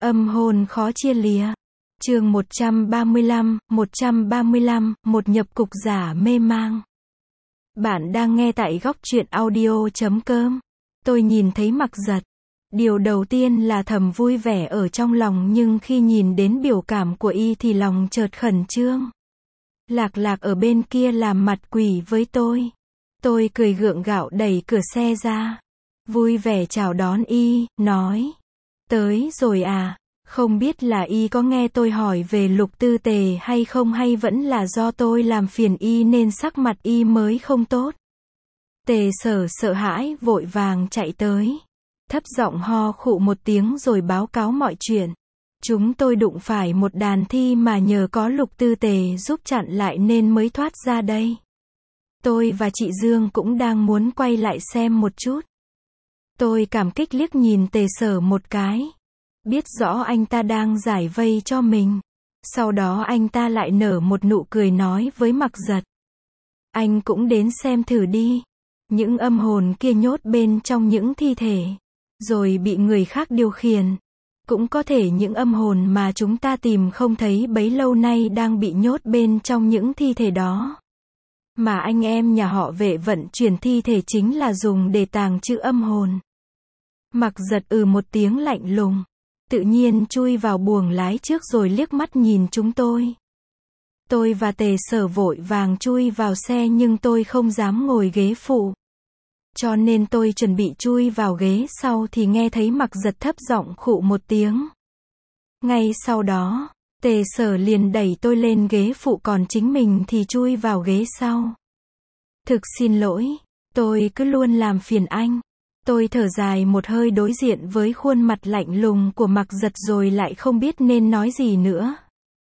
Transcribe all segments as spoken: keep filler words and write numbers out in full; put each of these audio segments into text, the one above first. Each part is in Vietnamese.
Âm hồn khó chia lìa. Chương một trăm ba mươi lăm, một trăm ba mươi lăm, một nhập cục giả mê mang. Bạn đang nghe tại góc truyện audio chấm com. Tôi nhìn thấy Mặc Giật. Điều đầu tiên là thầm vui vẻ ở trong lòng, nhưng khi nhìn đến biểu cảm của y thì lòng chợt khẩn trương. Lạc Lạc ở bên kia làm mặt quỷ với tôi. Tôi cười gượng gạo đẩy cửa xe ra. Vui vẻ chào đón y, nói. Tới rồi à? Không biết là y có nghe tôi hỏi về Lục Tư Tề hay không, hay vẫn là do tôi làm phiền y nên sắc mặt y mới không tốt. Tề Sở sợ hãi vội vàng chạy tới. Thấp giọng ho khụ một tiếng rồi báo cáo mọi chuyện. Chúng tôi đụng phải một đàn thi mà nhờ có Lục Tư Tề giúp chặn lại nên mới thoát ra đây. Tôi và chị Dương cũng đang muốn quay lại xem một chút. Tôi cảm kích liếc nhìn Tề Sở một cái. Biết rõ anh ta đang giải vây cho mình. Sau đó anh ta lại nở một nụ cười nói với Mặc Giật. Anh cũng đến xem thử đi. Những âm hồn kia nhốt bên trong những thi thể, rồi bị người khác điều khiển. Cũng có thể những âm hồn mà chúng ta tìm không thấy bấy lâu nay đang bị nhốt bên trong những thi thể đó. Mà anh em nhà họ Vệ vận chuyển thi thể chính là dùng để tàng trữ âm hồn. Mặc Giật ừ một tiếng lạnh lùng. Tự nhiên chui vào buồng lái trước rồi liếc mắt nhìn chúng tôi. Tôi và Tề Sở vội vàng chui vào xe, nhưng tôi không dám ngồi ghế phụ. Cho nên tôi chuẩn bị chui vào ghế sau thì nghe thấy Mặc Giật thấp giọng khụ một tiếng. Ngay sau đó, Tề Sở liền đẩy tôi lên ghế phụ, còn chính mình thì chui vào ghế sau. Thực xin lỗi, tôi cứ luôn làm phiền anh. Tôi thở dài một hơi đối diện với khuôn mặt lạnh lùng của Mặc Giật rồi lại không biết nên nói gì nữa.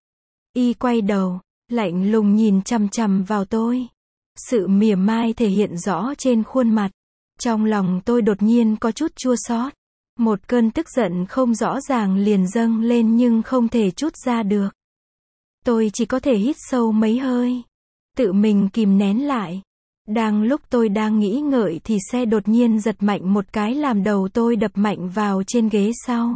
Y quay đầu, lạnh lùng nhìn chằm chằm vào tôi. Sự mỉa mai thể hiện rõ trên khuôn mặt. Trong lòng tôi đột nhiên có chút chua xót. Một cơn tức giận không rõ ràng liền dâng lên nhưng không thể trút ra được. Tôi chỉ có thể hít sâu mấy hơi, tự mình kìm nén lại. Đang lúc tôi đang nghĩ ngợi thì xe đột nhiên giật mạnh một cái làm đầu tôi đập mạnh vào trên ghế sau.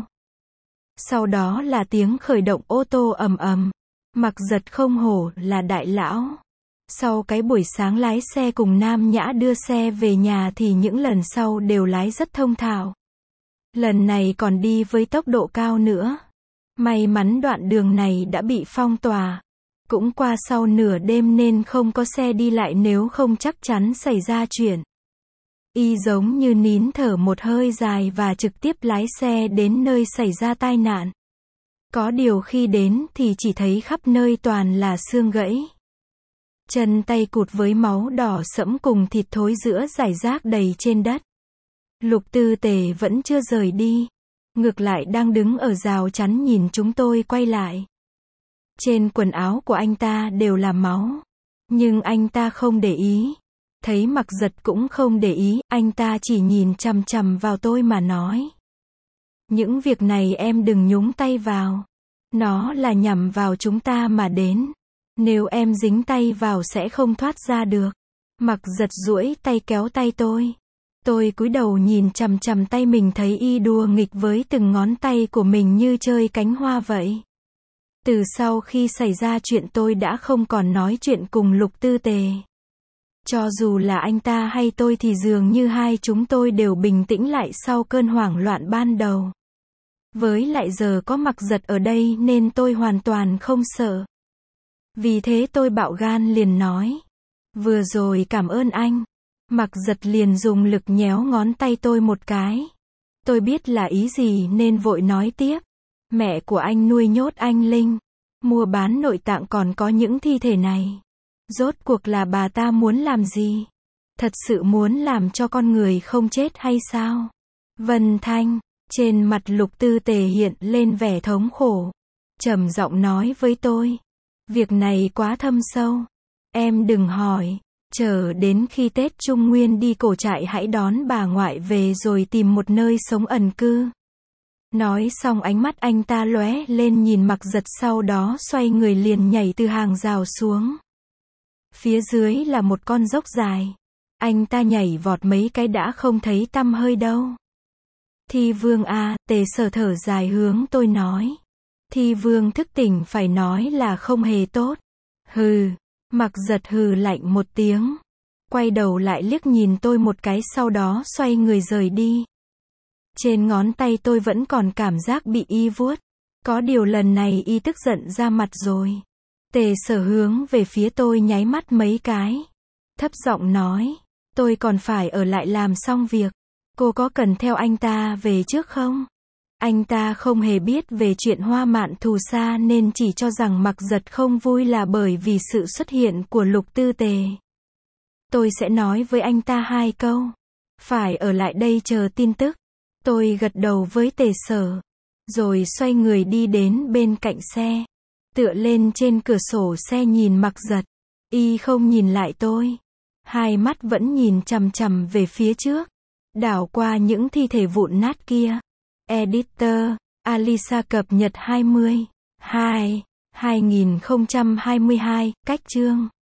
Sau đó là tiếng khởi động ô tô ầm ầm. Mặc Giật không hổ là đại lão. Sau cái buổi sáng lái xe cùng Nam Nhã đưa xe về nhà thì những lần sau đều lái rất thông thạo. Lần này còn đi với tốc độ cao nữa. May mắn đoạn đường này đã bị phong tỏa. Cũng qua sau nửa đêm nên không có xe đi lại, nếu không chắc chắn xảy ra chuyện. Y giống như nín thở một hơi dài và trực tiếp lái xe đến nơi xảy ra tai nạn. Có điều khi đến thì chỉ thấy khắp nơi toàn là xương gãy. Chân tay cụt với máu đỏ sẫm cùng thịt thối giữa rải rác đầy trên đất. Lục Tư Tề vẫn chưa rời đi. Ngược lại đang đứng ở rào chắn nhìn chúng tôi quay lại. Trên quần áo của anh ta đều là máu. Nhưng anh ta không để ý. Thấy Mặc Giật cũng không để ý, anh ta chỉ nhìn chằm chằm vào tôi mà nói. Những việc này em đừng nhúng tay vào. Nó là nhằm vào chúng ta mà đến. Nếu em dính tay vào sẽ không thoát ra được. Mặc Giật duỗi tay kéo tay tôi. Tôi cúi đầu nhìn chằm chằm tay mình, thấy y đùa nghịch với từng ngón tay của mình như chơi cánh hoa vậy. Từ sau khi xảy ra chuyện tôi đã không còn nói chuyện cùng Lục Tư Tề. Cho dù là anh ta hay tôi thì dường như hai chúng tôi đều bình tĩnh lại sau cơn hoảng loạn ban đầu. Với lại giờ có Mặc Giật ở đây nên tôi hoàn toàn không sợ. Vì thế tôi bạo gan liền nói. Vừa rồi cảm ơn anh. Mặc Giật liền dùng lực nhéo ngón tay tôi một cái. Tôi biết là ý gì nên vội nói tiếp. Mẹ của anh nuôi nhốt anh Linh. Mua bán nội tạng còn có những thi thể này. Rốt cuộc là bà ta muốn làm gì? Thật sự muốn làm cho con người không chết hay sao? Vân Thanh, trên mặt Lục Tư Tề hiện lên vẻ thống khổ. Trầm giọng nói với tôi. Việc này quá thâm sâu. Em đừng hỏi. Chờ đến khi Tết Trung Nguyên đi cổ trại hãy đón bà ngoại về rồi tìm một nơi sống ẩn cư. Nói xong ánh mắt anh ta lóe lên nhìn Mặc Giật, sau đó xoay người liền nhảy từ hàng rào xuống. Phía dưới là một con dốc dài. Anh ta nhảy vọt mấy cái đã không thấy tăm hơi đâu. Thi Vương a, Tề Sở thở dài hướng tôi nói. Thi Vương thức tỉnh phải nói là không hề tốt. Hừ, Mặc Giật hừ lạnh một tiếng. Quay đầu lại liếc nhìn tôi một cái sau đó xoay người rời đi. Trên ngón tay tôi vẫn còn cảm giác bị y vuốt. Có điều lần này y tức giận ra mặt rồi. Tề Sở hướng về phía tôi nháy mắt mấy cái. Thấp giọng nói, tôi còn phải ở lại làm xong việc. Cô có cần theo anh ta về trước không? Anh ta không hề biết về chuyện Hoa Mạn Thù Sa nên chỉ cho rằng Mặc Giật không vui là bởi vì sự xuất hiện của Lục Tư Tề. Tôi sẽ nói với anh ta hai câu. Phải ở lại đây chờ tin tức. Tôi gật đầu với Tề Sở. Rồi xoay người đi đến bên cạnh xe. Tựa lên trên cửa sổ xe nhìn Mặc Giật. Y không nhìn lại tôi. Hai mắt vẫn nhìn chằm chằm về phía trước. Đảo qua những thi thể vụn nát kia. Editor, Alisa cập nhật hai mươi, hai, hai nghìn không trăm hai mươi hai, cách chương.